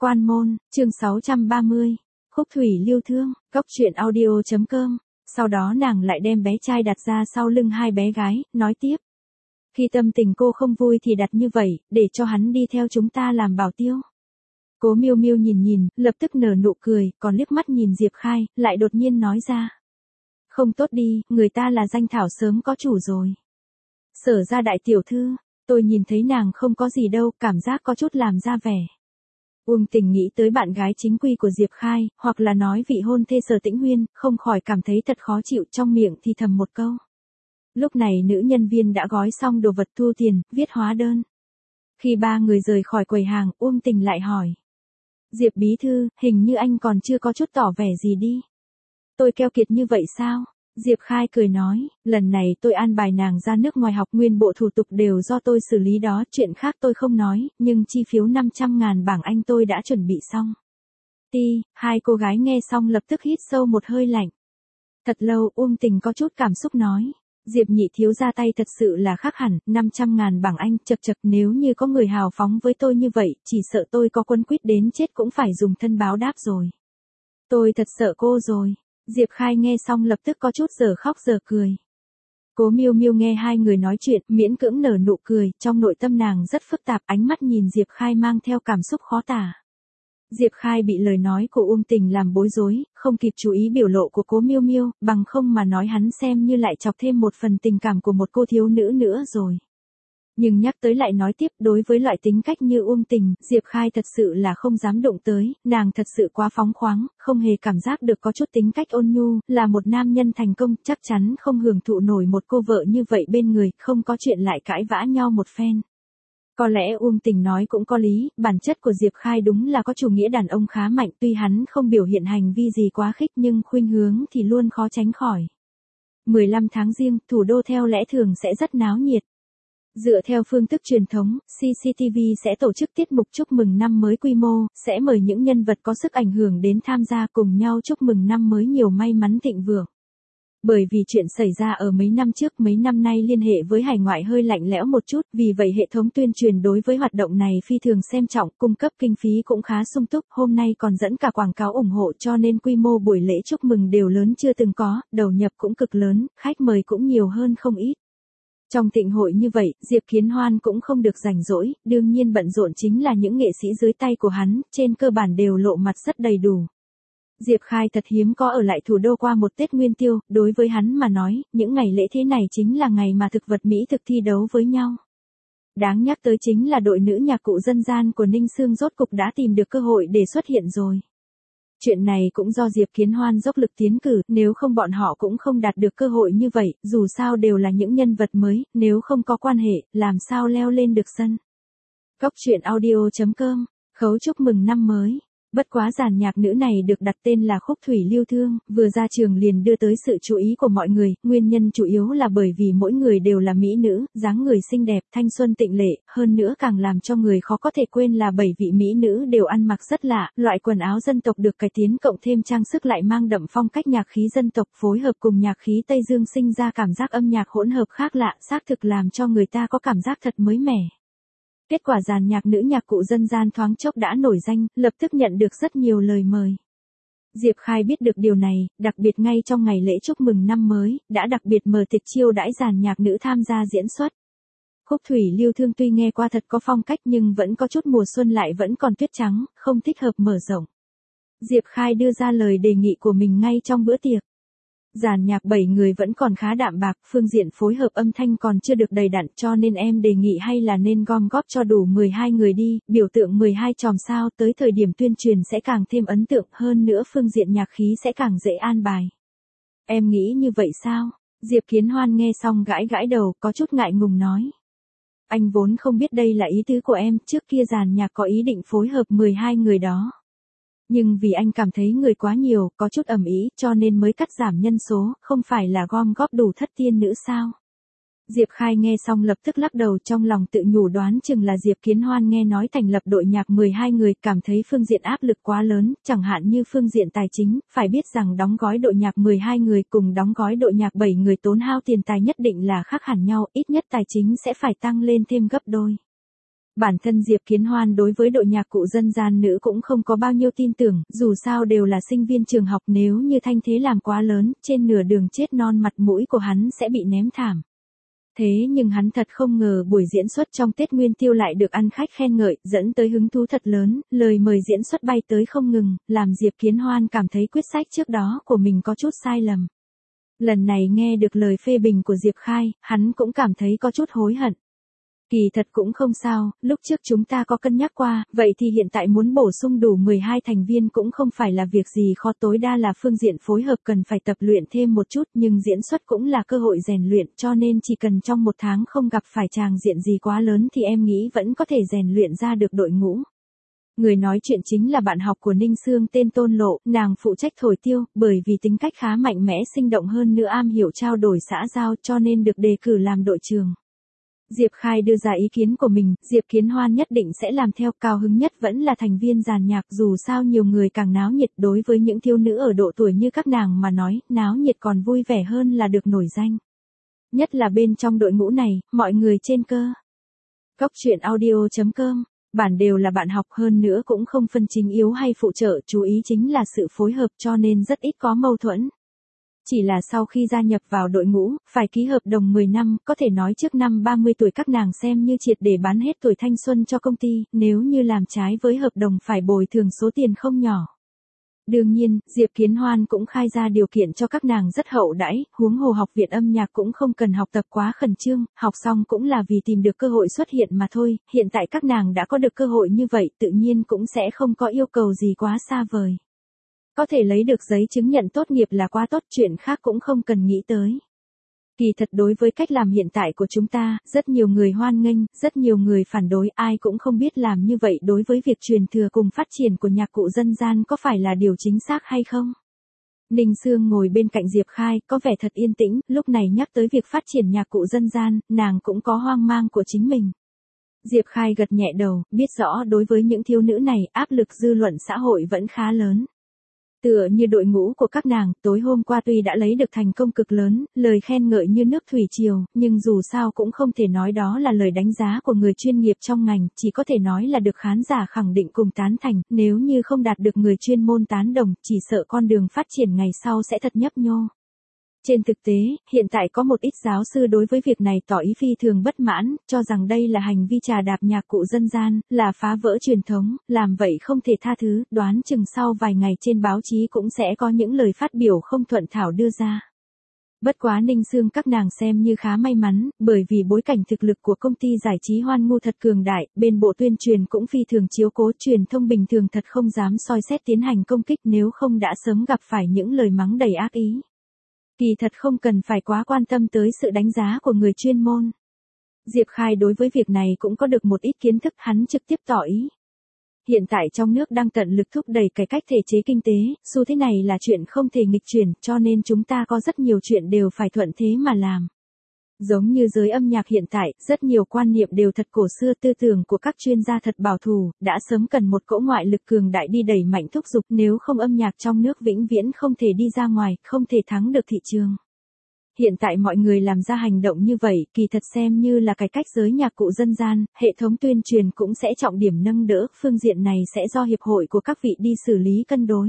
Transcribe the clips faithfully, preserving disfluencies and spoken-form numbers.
Quan môn, chương sáu trăm ba mươi. Khúc thủy lưu thương, góc truyện audio chấm com. Sau đó nàng lại đem bé trai đặt ra sau lưng hai bé gái, nói tiếp. Khi tâm tình cô không vui thì đặt như vậy, để cho hắn đi theo chúng ta làm bảo tiêu. Cố Miêu Miêu nhìn nhìn, lập tức nở nụ cười, còn liếc mắt nhìn Diệp Khai, lại đột nhiên nói ra. Không tốt đi, người ta là danh thảo sớm có chủ rồi. Sở ra đại tiểu thư, tôi nhìn thấy nàng không có gì đâu, cảm giác có chút làm ra vẻ. Uông Tình nghĩ tới bạn gái chính quy của Diệp Khai, hoặc là nói vị hôn thê Sở Tĩnh Huyên, không khỏi cảm thấy thật khó chịu, trong miệng thì thầm một câu. Lúc này nữ nhân viên đã gói xong đồ vật thu tiền, viết hóa đơn. Khi ba người rời khỏi quầy hàng, Uông Tình lại hỏi. Diệp bí thư, hình như anh còn chưa có chút tỏ vẻ gì đi. Tôi keo kiệt như vậy sao? Diệp Khai cười nói, lần này tôi an bài nàng ra nước ngoài học, nguyên bộ thủ tục đều do tôi xử lý đó, chuyện khác tôi không nói, nhưng chi phiếu năm trăm ngàn bảng Anh tôi đã chuẩn bị xong. Ti, hai cô gái nghe xong lập tức hít sâu một hơi lạnh. Thật lâu Uông Tình có chút cảm xúc nói, Diệp nhị thiếu ra tay thật sự là khác hẳn, năm trăm ngàn bảng Anh, chật chật, nếu như có người hào phóng với tôi như vậy, chỉ sợ tôi có quân quyết đến chết cũng phải dùng thân báo đáp rồi. Tôi thật sợ cô rồi. Diệp Khai nghe xong lập tức có chút giờ khóc giờ cười. Cố Miêu Miêu nghe hai người nói chuyện, miễn cưỡng nở nụ cười, trong nội tâm nàng rất phức tạp, ánh mắt nhìn Diệp Khai mang theo cảm xúc khó tả. Diệp Khai bị lời nói của Uông Tình làm bối rối, không kịp chú ý biểu lộ của Cố Miêu Miêu, bằng không mà nói hắn xem như lại chọc thêm một phần tình cảm của một cô thiếu nữ nữa rồi. Nhưng nhắc tới lại nói tiếp, đối với loại tính cách như Uông Tình, Diệp Khai thật sự là không dám đụng tới, nàng thật sự quá phóng khoáng, không hề cảm giác được có chút tính cách ôn nhu, là một nam nhân thành công, chắc chắn không hưởng thụ nổi một cô vợ như vậy bên người, không có chuyện lại cãi vã nhau một phen. Có lẽ Uông Tình nói cũng có lý, bản chất của Diệp Khai đúng là có chủ nghĩa đàn ông khá mạnh, tuy hắn không biểu hiện hành vi gì quá khích nhưng khuynh hướng thì luôn khó tránh khỏi. mười lăm tháng Giêng, thủ đô theo lẽ thường sẽ rất náo nhiệt. Dựa theo phương thức truyền thống, xê xê tê vê sẽ tổ chức tiết mục chúc mừng năm mới quy mô, sẽ mời những nhân vật có sức ảnh hưởng đến tham gia cùng nhau chúc mừng năm mới nhiều may mắn thịnh vượng. Bởi vì chuyện xảy ra ở mấy năm trước, mấy năm nay liên hệ với hải ngoại hơi lạnh lẽo một chút, vì vậy hệ thống tuyên truyền đối với hoạt động này phi thường xem trọng, cung cấp kinh phí cũng khá sung túc, hôm nay còn dẫn cả quảng cáo ủng hộ cho nên quy mô buổi lễ chúc mừng đều lớn chưa từng có, đầu nhập cũng cực lớn, khách mời cũng nhiều hơn không ít. Trong thịnh hội như vậy, Diệp Kiến Hoan cũng không được rảnh rỗi, đương nhiên bận rộn chính là những nghệ sĩ dưới tay của hắn, trên cơ bản đều lộ mặt rất đầy đủ. Diệp Khai thật hiếm có ở lại thủ đô qua một Tết Nguyên Tiêu, đối với hắn mà nói, những ngày lễ thế này chính là ngày mà thực vật Mỹ thực thi đấu với nhau. Đáng nhắc tới chính là đội nữ nhạc cụ dân gian của Ninh Xương rốt cục đã tìm được cơ hội để xuất hiện rồi. Chuyện này cũng do Diệp Kiến Hoan dốc lực tiến cử, nếu không bọn họ cũng không đạt được cơ hội như vậy, dù sao đều là những nhân vật mới, nếu không có quan hệ, làm sao leo lên được sân. Góc truyện audio chấm com, khấu chúc mừng năm mới. Bất quá dàn nhạc nữ này được đặt tên là Khúc Thủy Lưu Thương, vừa ra trường liền đưa tới sự chú ý của mọi người, nguyên nhân chủ yếu là bởi vì mỗi người đều là mỹ nữ, dáng người xinh đẹp, thanh xuân tịnh lệ, hơn nữa càng làm cho người khó có thể quên là bảy vị mỹ nữ đều ăn mặc rất lạ, loại quần áo dân tộc được cải tiến cộng thêm trang sức lại mang đậm phong cách nhạc khí dân tộc phối hợp cùng nhạc khí Tây Dương sinh ra cảm giác âm nhạc hỗn hợp khác lạ, xác thực làm cho người ta có cảm giác thật mới mẻ. Kết quả dàn nhạc nữ nhạc cụ dân gian thoáng chốc đã nổi danh, lập tức nhận được rất nhiều lời mời. Diệp Khai biết được điều này, đặc biệt ngay trong ngày lễ chúc mừng năm mới, đã đặc biệt mở tiệc chiêu đãi dàn nhạc nữ tham gia diễn xuất. Khúc Thủy Lưu Thương tuy nghe qua thật có phong cách nhưng vẫn có chút mùa xuân lại vẫn còn tuyết trắng, không thích hợp mở rộng. Diệp Khai đưa ra lời đề nghị của mình ngay trong bữa tiệc. Dàn nhạc bảy người vẫn còn khá đạm bạc, phương diện phối hợp âm thanh còn chưa được đầy đặn cho nên em đề nghị hay là nên gom góp cho đủ mười hai người đi, biểu tượng mười hai chòm sao tới thời điểm tuyên truyền sẽ càng thêm ấn tượng hơn nữa phương diện nhạc khí sẽ càng dễ an bài. Em nghĩ như vậy sao? Diệp Kiến Hoan nghe xong gãi gãi đầu, có chút ngại ngùng nói. Anh vốn không biết đây là ý tứ của em, trước kia dàn nhạc có ý định phối hợp mười hai người đó. Nhưng vì anh cảm thấy người quá nhiều, có chút ầm ĩ, cho nên mới cắt giảm nhân số, không phải là gom góp đủ thất tiên nữ sao? Diệp Khai nghe xong lập tức lắc đầu, trong lòng tự nhủ đoán chừng là Diệp Kiến Hoan nghe nói thành lập đội nhạc mười hai người, cảm thấy phương diện áp lực quá lớn, chẳng hạn như phương diện tài chính, phải biết rằng đóng gói đội nhạc mười hai người cùng đóng gói đội nhạc bảy người tốn hao tiền tài nhất định là khác hẳn nhau, ít nhất tài chính sẽ phải tăng lên thêm gấp đôi. Bản thân Diệp Kiến Hoan đối với đội nhạc cụ dân gian nữ cũng không có bao nhiêu tin tưởng, dù sao đều là sinh viên trường học, nếu như thanh thế làm quá lớn, trên nửa đường chết non mặt mũi của hắn sẽ bị ném thảm. Thế nhưng hắn thật không ngờ buổi diễn xuất trong Tết Nguyên Tiêu lại được ăn khách khen ngợi, dẫn tới hứng thú thật lớn, lời mời diễn xuất bay tới không ngừng, làm Diệp Kiến Hoan cảm thấy quyết sách trước đó của mình có chút sai lầm. Lần này nghe được lời phê bình của Diệp Khai, hắn cũng cảm thấy có chút hối hận. Kỳ thật cũng không sao, lúc trước chúng ta có cân nhắc qua, vậy thì hiện tại muốn bổ sung đủ mười hai thành viên cũng không phải là việc gì khó, tối đa là phương diện phối hợp cần phải tập luyện thêm một chút, nhưng diễn xuất cũng là cơ hội rèn luyện, cho nên chỉ cần trong một tháng không gặp phải tràng diện gì quá lớn thì em nghĩ vẫn có thể rèn luyện ra được đội ngũ. Người nói chuyện chính là bạn học của Ninh Sương tên Tôn Lộ, nàng phụ trách thổi tiêu, bởi vì tính cách khá mạnh mẽ sinh động hơn nữa am hiểu trao đổi xã giao cho nên được đề cử làm đội trưởng. Diệp Khai đưa ra ý kiến của mình, Diệp Kiến Hoan nhất định sẽ làm theo, cao hứng nhất vẫn là thành viên dàn nhạc, dù sao nhiều người càng náo nhiệt, đối với những thiếu nữ ở độ tuổi như các nàng mà nói, náo nhiệt còn vui vẻ hơn là được nổi danh. Nhất là bên trong đội ngũ này, mọi người trên cơ. Cóc truyện audio chấm com, bản đều là bạn học, hơn nữa cũng không phân chính yếu hay phụ trợ, chú ý chính là sự phối hợp cho nên rất ít có mâu thuẫn. Chỉ là sau khi gia nhập vào đội ngũ, phải ký hợp đồng mười năm, có thể nói trước năm ba mươi tuổi các nàng xem như triệt để bán hết tuổi thanh xuân cho công ty, nếu như làm trái với hợp đồng phải bồi thường số tiền không nhỏ. Đương nhiên, Diệp Kiến Hoan cũng khai ra điều kiện cho các nàng rất hậu đãi, huống hồ học viện âm nhạc cũng không cần học tập quá khẩn trương, học xong cũng là vì tìm được cơ hội xuất hiện mà thôi, hiện tại các nàng đã có được cơ hội như vậy tự nhiên cũng sẽ không có yêu cầu gì quá xa vời. Có thể lấy được giấy chứng nhận tốt nghiệp là quá tốt, chuyện khác cũng không cần nghĩ tới. Kỳ thật đối với cách làm hiện tại của chúng ta, rất nhiều người hoan nghênh, rất nhiều người phản đối, ai cũng không biết làm như vậy đối với việc truyền thừa cùng phát triển của nhạc cụ dân gian có phải là điều chính xác hay không. Ninh Sương ngồi bên cạnh Diệp Khai, có vẻ thật yên tĩnh, lúc này nhắc tới việc phát triển nhạc cụ dân gian, nàng cũng có hoang mang của chính mình. Diệp Khai gật nhẹ đầu, biết rõ đối với những thiếu nữ này, áp lực dư luận xã hội vẫn khá lớn. Tựa như đội ngũ của các nàng, tối hôm qua tuy đã lấy được thành công cực lớn, lời khen ngợi như nước thủy triều, nhưng dù sao cũng không thể nói đó là lời đánh giá của người chuyên nghiệp trong ngành, chỉ có thể nói là được khán giả khẳng định cùng tán thành, nếu như không đạt được người chuyên môn tán đồng, chỉ sợ con đường phát triển ngày sau sẽ thật nhấp nhô. Trên thực tế, hiện tại có một ít giáo sư đối với việc này tỏ ý phi thường bất mãn, cho rằng đây là hành vi trà đạp nhạc cụ dân gian, là phá vỡ truyền thống, làm vậy không thể tha thứ, đoán chừng sau vài ngày trên báo chí cũng sẽ có những lời phát biểu không thuận thảo đưa ra. Bất quá Ninh Sương các nàng xem như khá may mắn, bởi vì bối cảnh thực lực của công ty giải trí Hoan Ngu thật cường đại, bên bộ tuyên truyền cũng phi thường chiếu cố, truyền thông bình thường thật không dám soi xét tiến hành công kích nếu không đã sớm gặp phải những lời mắng đầy ác ý. Kỳ thật không cần phải quá quan tâm tới sự đánh giá của người chuyên môn. Diệp Khai đối với việc này cũng có được một ít kiến thức, hắn trực tiếp tỏ ý. Hiện tại trong nước đang tận lực thúc đẩy cải cách thể chế kinh tế, xu thế này là chuyện không thể nghịch chuyển, cho nên chúng ta có rất nhiều chuyện đều phải thuận thế mà làm. Giống như giới âm nhạc hiện tại, rất nhiều quan niệm đều thật cổ xưa, tư tưởng của các chuyên gia thật bảo thủ, đã sớm cần một cỗ ngoại lực cường đại đi đẩy mạnh thúc giục, nếu không âm nhạc trong nước vĩnh viễn không thể đi ra ngoài, không thể thắng được thị trường. Hiện tại mọi người làm ra hành động như vậy, kỳ thật xem như là cải cách giới nhạc cụ dân gian, hệ thống tuyên truyền cũng sẽ trọng điểm nâng đỡ, phương diện này sẽ do hiệp hội của các vị đi xử lý cân đối.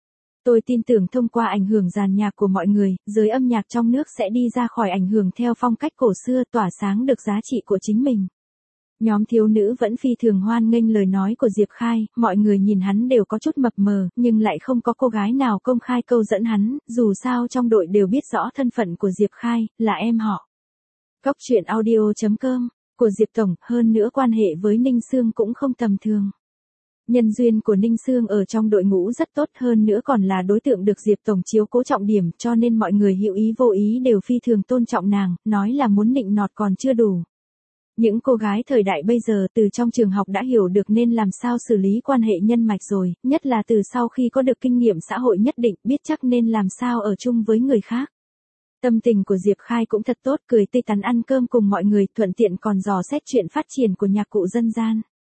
Tôi tin tưởng thông qua ảnh hưởng dàn nhạc của mọi người, giới âm nhạc trong nước sẽ đi ra khỏi ảnh hưởng theo phong cách cổ xưa, tỏa sáng được giá trị của chính mình. Nhóm thiếu nữ vẫn phi thường hoan nghênh lời nói của Diệp Khai, mọi người nhìn hắn đều có chút mập mờ, nhưng lại không có cô gái nào công khai câu dẫn hắn, dù sao trong đội đều biết rõ thân phận của Diệp Khai, là em họ. Cóc truyện audio chấm com, của Diệp Tổng, hơn nữa quan hệ với Ninh Sương cũng không tầm thường. Nhân duyên của Ninh Sương ở trong đội ngũ rất tốt, hơn nữa còn là đối tượng được Diệp Tổng chiếu cố trọng điểm, cho nên mọi người hữu ý vô ý đều phi thường tôn trọng nàng, nói là muốn nịnh nọt còn chưa đủ. Những cô gái thời đại bây giờ từ trong trường học đã hiểu được nên làm sao xử lý quan hệ nhân mạch rồi, nhất là từ sau khi có được kinh nghiệm xã hội nhất định, biết chắc nên làm sao ở chung với người khác. Tâm tình của Diệp Khai cũng thật tốt, cười tươi tắn ăn cơm cùng mọi người, thuận tiện còn dò xét chuyện phát triển của nhạc cụ dân gian.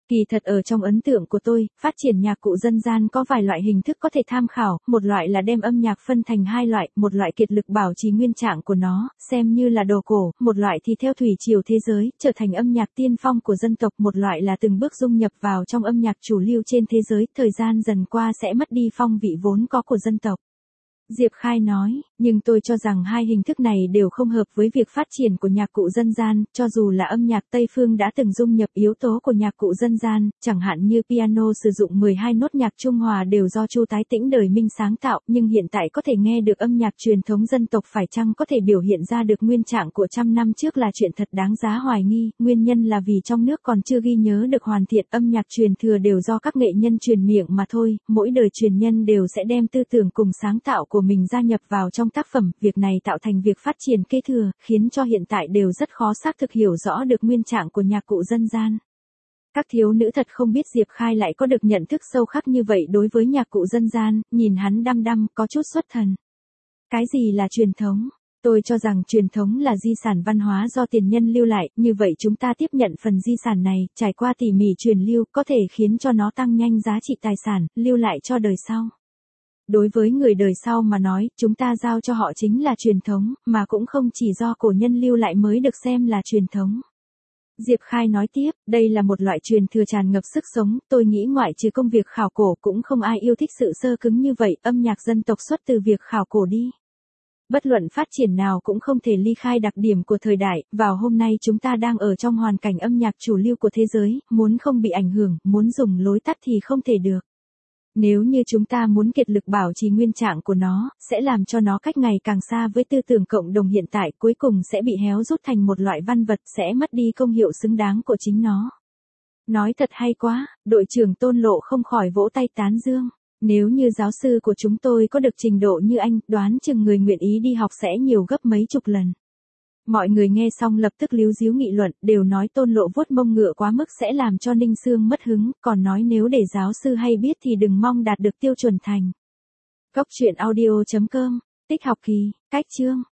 Kỳ thật ở trong ấn tượng của tôi, phát triển nhạc cụ dân gian có vài loại hình thức có thể tham khảo, một loại là đem âm nhạc phân thành hai loại, một loại kiệt lực bảo trì nguyên trạng của nó, xem như là đồ cổ, một loại thì theo thủy triều thế giới, trở thành âm nhạc tiên phong của dân tộc, một loại là từng bước dung nhập vào trong âm nhạc chủ lưu trên thế giới, thời gian dần qua sẽ mất đi phong vị vốn có của dân tộc. Diệp Khai nói, nhưng tôi cho rằng hai hình thức này đều không hợp với việc phát triển của nhạc cụ dân gian, cho dù là âm nhạc Tây Phương đã từng dung nhập yếu tố của nhạc cụ dân gian, chẳng hạn như piano sử dụng mười hai nốt nhạc Trung Hòa đều do Chu Tái Tĩnh đời Minh sáng tạo, nhưng hiện tại có thể nghe được âm nhạc truyền thống dân tộc phải chăng có thể biểu hiện ra được nguyên trạng của trăm năm trước là chuyện thật đáng giá hoài nghi, nguyên nhân là vì trong nước còn chưa ghi nhớ được hoàn thiện, âm nhạc truyền thừa đều do các nghệ nhân truyền miệng mà thôi, mỗi đời truyền nhân đều sẽ đem tư tưởng cùng sáng tạo của mình gia nhập vào trong tác phẩm, việc này tạo thành việc phát triển kế thừa, khiến cho hiện tại đều rất khó xác thực hiểu rõ được nguyên trạng của nhạc cụ dân gian. Các thiếu nữ thật không biết Diệp Khai lại có được nhận thức sâu khắc như vậy đối với nhạc cụ dân gian, nhìn hắn đăm đăm, có chút xuất thần. Cái gì là truyền thống? Tôi cho rằng truyền thống là di sản văn hóa do tiền nhân lưu lại, như vậy chúng ta tiếp nhận phần di sản này, trải qua tỉ mỉ truyền lưu, có thể khiến cho nó tăng nhanh giá trị tài sản, lưu lại cho đời sau. Đối với người đời sau mà nói, chúng ta giao cho họ chính là truyền thống, mà cũng không chỉ do cổ nhân lưu lại mới được xem là truyền thống. Diệp Khai nói tiếp, đây là một loại truyền thừa tràn ngập sức sống, tôi nghĩ ngoại trừ công việc khảo cổ cũng không ai yêu thích sự sơ cứng như vậy, âm nhạc dân tộc xuất từ việc khảo cổ đi. Bất luận phát triển nào cũng không thể ly khai đặc điểm của thời đại, vào hôm nay chúng ta đang ở trong hoàn cảnh âm nhạc chủ lưu của thế giới, muốn không bị ảnh hưởng, muốn dùng lối tắt thì không thể được. Nếu như chúng ta muốn kiệt lực bảo trì nguyên trạng của nó, sẽ làm cho nó cách ngày càng xa với tư tưởng cộng đồng hiện tại, cuối cùng sẽ bị héo rút thành một loại văn vật, sẽ mất đi công hiệu xứng đáng của chính nó. Nói thật hay quá, đội trưởng Tôn Lộ không khỏi vỗ tay tán dương. Nếu như giáo sư của chúng tôi có được trình độ như anh, đoán chừng người nguyện ý đi học sẽ nhiều gấp mấy chục lần. Mọi người nghe xong lập tức líu díu nghị luận, đều nói Tôn Lộ vuốt mông ngựa quá mức sẽ làm cho Ninh Sương mất hứng, còn nói nếu để giáo sư hay biết thì đừng mong đạt được tiêu chuẩn thành. Góc truyện audio chấm com, tích học kỳ, cách chương.